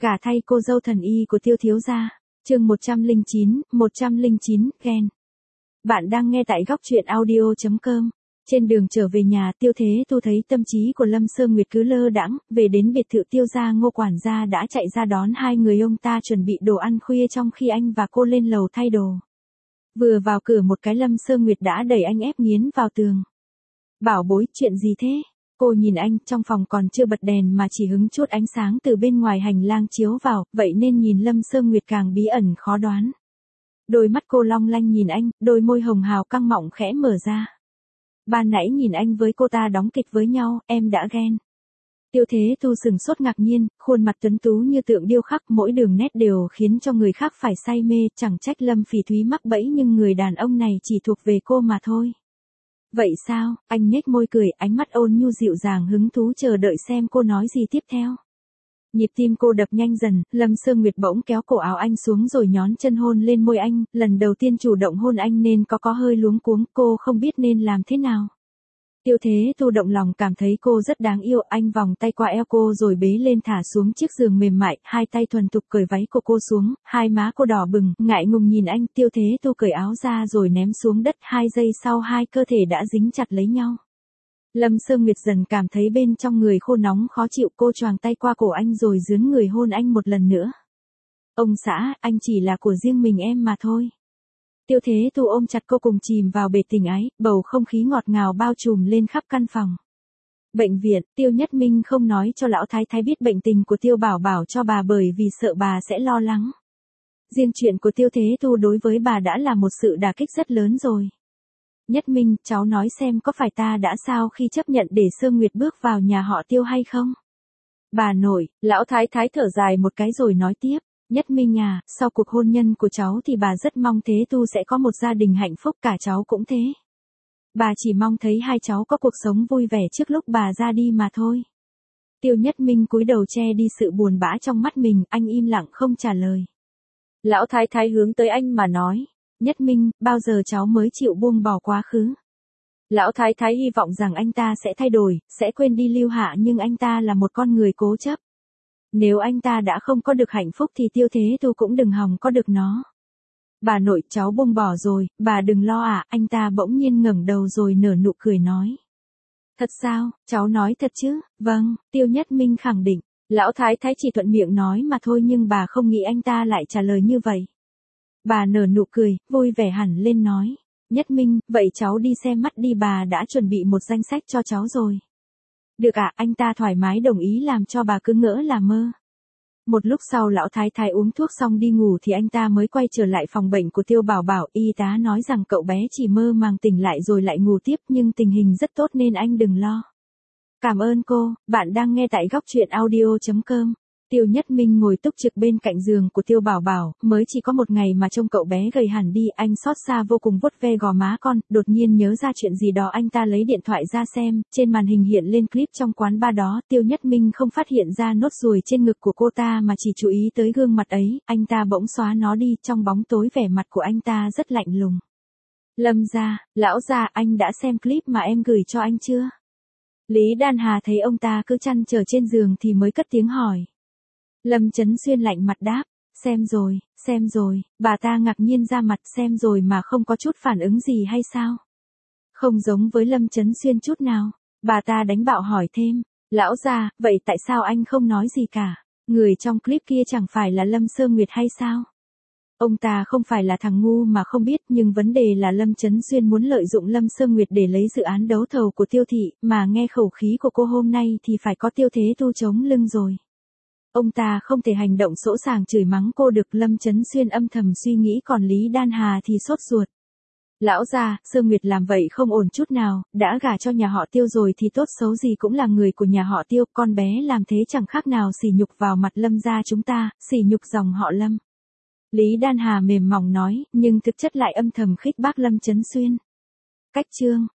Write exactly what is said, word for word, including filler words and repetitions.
Gả thay cô dâu thần y của Tiêu thiếu gia. Chương một trăm lẻ chín, một trăm lẻ chín, ghen. Bạn đang nghe tại góc truyện audio chấm com. Trên đường trở về nhà, Tiêu Thế Tu thấy tâm trí của Lâm Sơ Nguyệt cứ lơ đãng, về đến biệt thự Tiêu gia, Ngô quản gia đã chạy ra đón hai người ông ta chuẩn bị đồ ăn khuya trong khi anh và cô lên lầu thay đồ. Vừa vào cửa một cái, Lâm Sơ Nguyệt đã đẩy anh ép nghiến vào tường. Bảo bối, chuyện gì thế? Cô nhìn anh, trong phòng còn chưa bật đèn mà chỉ hứng chút ánh sáng từ bên ngoài hành lang chiếu vào, vậy nên nhìn Lâm Sơ Nguyệt càng bí ẩn khó đoán. Đôi mắt cô long lanh nhìn anh, đôi môi hồng hào căng mọng khẽ mở ra. Ban nãy nhìn anh với cô ta đóng kịch với nhau, em đã ghen. Tiêu Thế Tu sừng sốt ngạc nhiên, khuôn mặt tuấn tú như tượng điêu khắc, mỗi đường nét đều khiến cho người khác phải say mê, chẳng trách Lâm Phỉ Thúy mắc bẫy, nhưng người đàn ông này chỉ thuộc về cô mà thôi. Vậy sao? Anh nhếch môi cười, ánh mắt ôn nhu dịu dàng, hứng thú chờ đợi xem cô nói gì tiếp theo. Nhịp tim cô đập nhanh dần, Lâm Sơ Nguyệt bỗng kéo cổ áo anh xuống rồi nhón chân hôn lên môi anh, lần đầu tiên chủ động hôn anh nên có có hơi luống cuống, cô không biết nên làm thế nào. Tiêu Thế Tu động lòng cảm thấy cô rất đáng yêu, anh vòng tay qua eo cô rồi bế lên thả xuống chiếc giường mềm mại, hai tay thuần thục cởi váy của cô xuống, hai má cô đỏ bừng, ngại ngùng nhìn anh. Tiêu Thế Tu cởi áo ra rồi ném xuống đất, hai giây sau hai cơ thể đã dính chặt lấy nhau. Lâm Sơ Nguyệt dần cảm thấy bên trong người khô nóng khó chịu, cô choàng tay qua cổ anh rồi dướn người hôn anh một lần nữa. Ông xã, anh chỉ là của riêng mình em mà thôi. Tiêu Thế Tu ôm chặt cô cùng chìm vào bể tình ái, bầu không khí ngọt ngào bao trùm lên khắp căn phòng. Bệnh viện, Tiêu Nhất Minh không nói cho lão thái thái biết bệnh tình của Tiêu Bảo Bảo cho bà bởi vì sợ bà sẽ lo lắng. Riêng chuyện của Tiêu Thế Tu đối với bà đã là một sự đả kích rất lớn rồi. Nhất Minh, cháu nói xem có phải ta đã sao khi chấp nhận để Sơ Nguyệt bước vào nhà họ Tiêu hay không? Bà nội, lão thái thái thở dài một cái rồi nói tiếp. Nhất Minh à, sau cuộc hôn nhân của cháu thì bà rất mong Thế Tu sẽ có một gia đình hạnh phúc, cả cháu cũng thế. Bà chỉ mong thấy hai cháu có cuộc sống vui vẻ trước lúc bà ra đi mà thôi. Tiêu Nhất Minh cúi đầu che đi sự buồn bã trong mắt mình, anh im lặng không trả lời. Lão thái thái hướng tới anh mà nói, Nhất Minh, bao giờ cháu mới chịu buông bỏ quá khứ? Lão thái thái hy vọng rằng anh ta sẽ thay đổi, sẽ quên đi Lưu Hạ, nhưng anh ta là một con người cố chấp. Nếu anh ta đã không có được hạnh phúc thì Tiêu Thế Tu cũng đừng hòng có được nó. Bà nội, cháu buông bỏ rồi, bà đừng lo ạ. À. Anh ta bỗng nhiên ngẩng đầu rồi nở nụ cười nói. Thật sao, cháu nói thật chứ? Vâng, Tiêu Nhất Minh khẳng định. Lão thái thái chỉ thuận miệng nói mà thôi, nhưng bà không nghĩ anh ta lại trả lời như vậy. Bà nở nụ cười, vui vẻ hẳn lên nói. Nhất Minh, vậy cháu đi xem mắt đi, bà đã chuẩn bị một danh sách cho cháu rồi. Được ạ, à, anh ta thoải mái đồng ý làm cho bà cứ ngỡ là mơ. Một lúc sau lão thái thái uống thuốc xong đi ngủ thì anh ta mới quay trở lại phòng bệnh của Tiêu Bảo Bảo. Y tá nói rằng cậu bé chỉ mơ màng tỉnh lại rồi lại ngủ tiếp, nhưng tình hình rất tốt nên anh đừng lo. Cảm ơn cô, bạn đang nghe tại góc truyện audio chấm com. Tiêu Nhất Minh ngồi túc trực bên cạnh giường của Tiêu Bảo Bảo, mới chỉ có một ngày mà trông cậu bé gầy hẳn đi, anh xót xa vô cùng vuốt ve gò má con, đột nhiên nhớ ra chuyện gì đó, anh ta lấy điện thoại ra xem, trên màn hình hiện lên clip trong quán bar đó, Tiêu Nhất Minh không phát hiện ra nốt ruồi trên ngực của cô ta mà chỉ chú ý tới gương mặt ấy, anh ta bỗng xóa nó đi, trong bóng tối vẻ mặt của anh ta rất lạnh lùng. Lâm gia, lão gia, anh đã xem clip mà em gửi cho anh chưa? Lý Đan Hà thấy ông ta cứ chăn trở trên giường thì mới cất tiếng hỏi. Lâm Chấn Xuyên lạnh mặt đáp, xem rồi, xem rồi, bà ta ngạc nhiên ra mặt, xem rồi mà không có chút phản ứng gì hay sao? Không giống với Lâm Chấn Xuyên chút nào, bà ta đánh bạo hỏi thêm, lão gia, vậy tại sao anh không nói gì cả? Người trong clip kia chẳng phải là Lâm Sơ Nguyệt hay sao? Ông ta không phải là thằng ngu mà không biết, nhưng vấn đề là Lâm Chấn Xuyên muốn lợi dụng Lâm Sơ Nguyệt để lấy dự án đấu thầu của Tiêu thị, mà nghe khẩu khí của cô hôm nay thì phải có Tiêu Thế Tu chống lưng rồi. Ông ta không thể hành động sỗ sàng chửi mắng cô được. Lâm Chấn Xuyên âm thầm suy nghĩ, còn Lý Đan Hà thì sốt ruột. Lão gia, Sơ Nguyệt làm vậy không ổn chút nào, đã gả cho nhà họ Tiêu rồi thì tốt xấu gì cũng là người của nhà họ Tiêu, con bé làm thế chẳng khác nào sỉ nhục vào mặt Lâm gia chúng ta, sỉ nhục dòng họ Lâm. Lý Đan Hà mềm mỏng nói, nhưng thực chất lại âm thầm khích bác Lâm Chấn Xuyên. Cách chương